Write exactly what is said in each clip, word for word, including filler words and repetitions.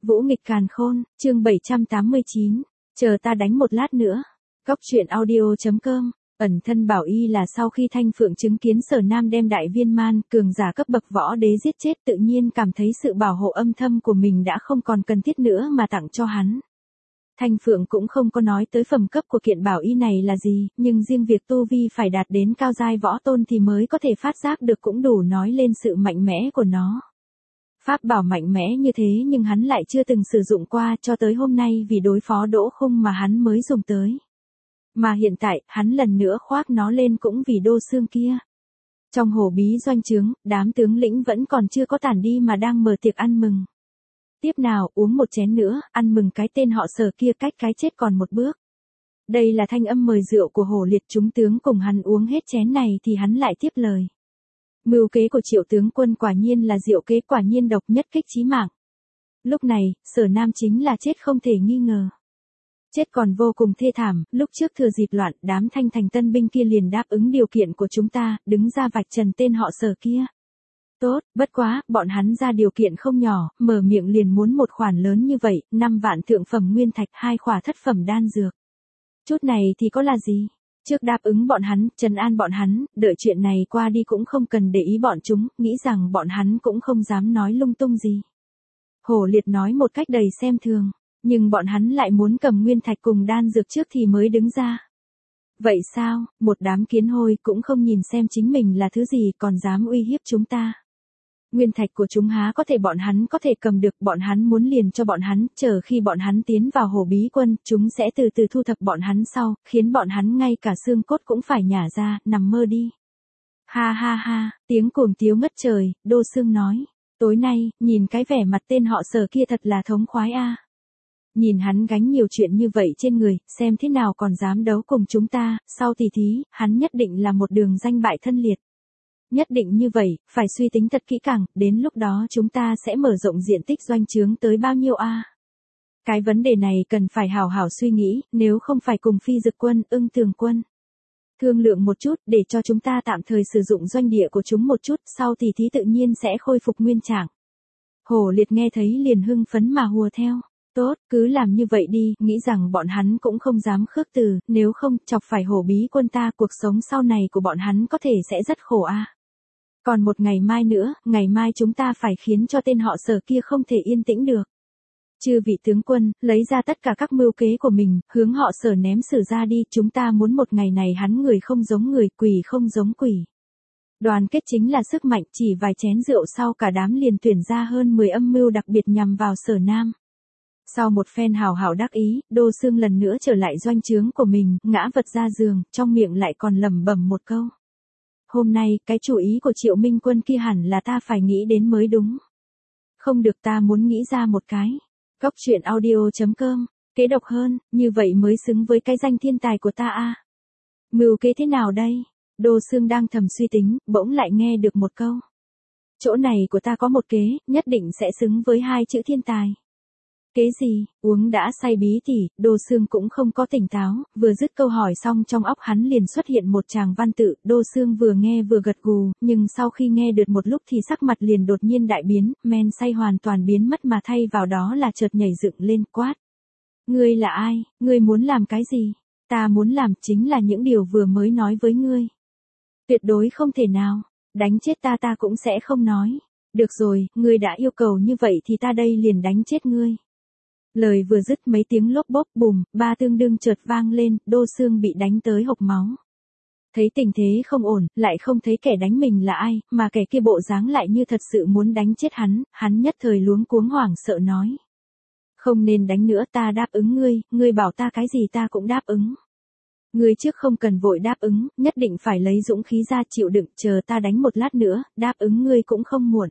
Vũ nghịch càn khôn, chương bảy trăm tám mươi chín, chờ ta đánh một lát nữa. Góc truyện audio.com, ẩn thân Bảo Y là sau khi Thanh Phượng chứng kiến Sở Nam đem đại viên man, cường giả cấp bậc võ đế giết chết tự nhiên cảm thấy sự bảo hộ âm thầm của mình đã không còn cần thiết nữa mà tặng cho hắn. Thanh Phượng cũng không có nói tới phẩm cấp của kiện Bảo Y này là gì, nhưng riêng việc tu vi phải đạt đến cao giai võ tôn thì mới có thể phát giác được cũng đủ nói lên sự mạnh mẽ của nó. Pháp bảo mạnh mẽ như thế nhưng hắn lại chưa từng sử dụng qua cho tới hôm nay vì đối phó Đỗ Khung mà hắn mới dùng tới. Mà hiện tại, hắn lần nữa khoác nó lên cũng vì Đô Xương kia. Trong hồ bí doanh trướng, đám tướng lĩnh vẫn còn chưa có tản đi mà đang mở tiệc ăn mừng. Tiếp nào, uống một chén nữa, ăn mừng cái tên họ Sở kia cách cái chết còn một bước. Đây là thanh âm mời rượu của Hổ Liệt, chúng tướng cùng hắn uống hết chén này thì hắn lại tiếp lời. Mưu kế của Triệu tướng quân quả nhiên là diệu kế, quả nhiên độc nhất kích chí mạng. Lúc này, Sở Nam chính là chết không thể nghi ngờ. Chết còn vô cùng thê thảm, lúc trước thừa dịp loạn, đám Thanh Thành tân binh kia liền đáp ứng điều kiện của chúng ta, đứng ra vạch trần tên họ Sở kia. Tốt, bất quá, bọn hắn ra điều kiện không nhỏ, mở miệng liền muốn một khoản lớn như vậy, năm vạn thượng phẩm nguyên thạch, hai khỏa thất phẩm đan dược. Chút này thì có là gì? Trước đáp ứng bọn hắn, trấn an bọn hắn, đợi chuyện này qua đi cũng không cần để ý bọn chúng, nghĩ rằng bọn hắn cũng không dám nói lung tung gì. Hổ Liệt nói một cách đầy xem thường, nhưng bọn hắn lại muốn cầm nguyên thạch cùng đan dược trước thì mới đứng ra. Vậy sao, một đám kiến hôi cũng không nhìn xem chính mình là thứ gì còn dám uy hiếp chúng ta. Nguyên thạch của chúng há có thể bọn hắn có thể cầm được, bọn hắn muốn liền cho bọn hắn, chờ khi bọn hắn tiến vào hồ bí quân, chúng sẽ từ từ thu thập bọn hắn sau, khiến bọn hắn ngay cả xương cốt cũng phải nhả ra, nằm mơ đi. Ha ha ha, tiếng cuồng tiếu ngất trời, Đô Xương nói, tối nay, nhìn cái vẻ mặt tên họ Sở kia thật là thống khoái a. Nhìn hắn gánh nhiều chuyện như vậy trên người, xem thế nào còn dám đấu cùng chúng ta, sau tỷ thí, hắn nhất định là một đường danh bại thân liệt. Nhất định như vậy, phải suy tính thật kỹ càng, đến lúc đó chúng ta sẽ mở rộng diện tích doanh trướng tới bao nhiêu a? Cái vấn đề này cần phải hào hào suy nghĩ, nếu không phải cùng Phi Dực quân, Ưng Tường quân thương lượng một chút, để cho chúng ta tạm thời sử dụng doanh địa của chúng một chút, sau thì thí tự nhiên sẽ khôi phục nguyên trạng. Hổ Liệt nghe thấy liền hưng phấn mà hùa theo. Tốt, cứ làm như vậy đi, nghĩ rằng bọn hắn cũng không dám khước từ, nếu không, chọc phải hổ bí quân ta, cuộc sống sau này của bọn hắn có thể sẽ rất khổ a. Còn một ngày mai nữa, ngày mai chúng ta phải khiến cho tên họ Sở kia không thể yên tĩnh được. Chư vị tướng quân, lấy ra tất cả các mưu kế của mình, hướng họ Sở ném xử ra đi, chúng ta muốn một ngày này hắn người không giống người, quỷ không giống quỷ. Đoàn kết chính là sức mạnh, chỉ vài chén rượu sau cả đám liền tuyển ra hơn mười âm mưu đặc biệt nhằm vào Sở Nam. Sau một phen hào hào đắc ý, Đô Xương lần nữa trở lại doanh trướng của mình, ngã vật ra giường, trong miệng lại còn lẩm bẩm một câu. Hôm nay, cái chủ ý của Triệu Minh Quân kia hẳn là ta phải nghĩ đến mới đúng. Không được, ta muốn nghĩ ra một cái. Góc truyện audio.com, kế độc hơn, như vậy mới xứng với cái danh thiên tài của ta a. Mưu kế thế nào đây? Đô Xương đang thầm suy tính, bỗng lại nghe được một câu. Chỗ này của ta có một kế, nhất định sẽ xứng với hai chữ thiên tài. Kế gì? Uống đã say bí tỉ, Đô Xương cũng không có tỉnh táo, vừa dứt câu hỏi xong trong óc hắn liền xuất hiện một tràng văn tự, Đô Xương vừa nghe vừa gật gù, nhưng sau khi nghe được một lúc thì sắc mặt liền đột nhiên đại biến, men say hoàn toàn biến mất mà thay vào đó là chợt nhảy dựng lên, quát. Ngươi là ai? Ngươi muốn làm cái gì? Ta muốn làm chính là những điều vừa mới nói với ngươi. Tuyệt đối không thể nào, đánh chết ta ta cũng sẽ không nói. Được rồi, ngươi đã yêu cầu như vậy thì ta đây liền đánh chết ngươi. Lời vừa dứt mấy tiếng lốp bốp bùm, ba tương đương chợt vang lên, Đô Xương bị đánh tới hộc máu. Thấy tình thế không ổn, lại không thấy kẻ đánh mình là ai, mà kẻ kia bộ dáng lại như thật sự muốn đánh chết hắn, hắn nhất thời luống cuống hoảng sợ nói. Không nên đánh nữa, ta đáp ứng ngươi, ngươi bảo ta cái gì ta cũng đáp ứng. Ngươi trước không cần vội đáp ứng, nhất định phải lấy dũng khí ra chịu đựng, chờ ta đánh một lát nữa, đáp ứng ngươi cũng không muộn.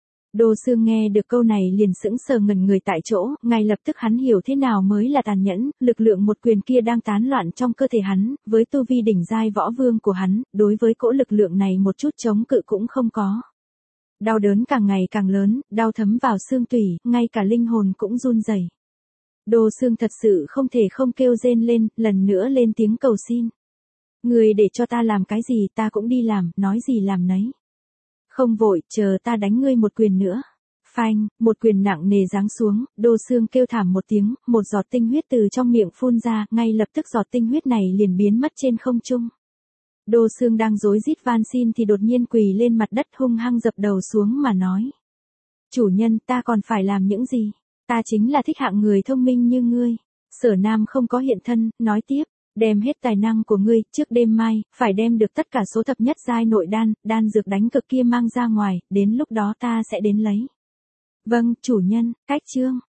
Đô Xương nghe được câu này liền sững sờ ngẩn người tại chỗ, ngay lập tức hắn hiểu thế nào mới là tàn nhẫn, lực lượng một quyền kia đang tán loạn trong cơ thể hắn, với tu vi đỉnh giai võ vương của hắn, đối với cỗ lực lượng này một chút chống cự cũng không có. Đau đớn càng ngày càng lớn, đau thấm vào xương tủy, ngay cả linh hồn cũng run rẩy. Đô Xương thật sự không thể không kêu rên lên, lần nữa lên tiếng cầu xin. Người để cho ta làm cái gì ta cũng đi làm, nói gì làm nấy. Không vội, chờ ta đánh ngươi một quyền nữa. Phanh, một quyền nặng nề giáng xuống, Đô Xương kêu thảm một tiếng, một giọt tinh huyết từ trong miệng phun ra, ngay lập tức giọt tinh huyết này liền biến mất trên không trung. Đô Xương đang rối rít van xin thì đột nhiên quỳ lên mặt đất hung hăng dập đầu xuống mà nói. Chủ nhân, ta còn phải làm những gì? Ta chính là thích hạng người thông minh như ngươi. Sở Nam không có hiện thân, nói tiếp, đem hết tài năng của ngươi, trước đêm mai, phải đem được tất cả số thập nhất giai nội đan, đan dược đánh cực kia mang ra ngoài, đến lúc đó ta sẽ đến lấy. Vâng, chủ nhân, cách chương.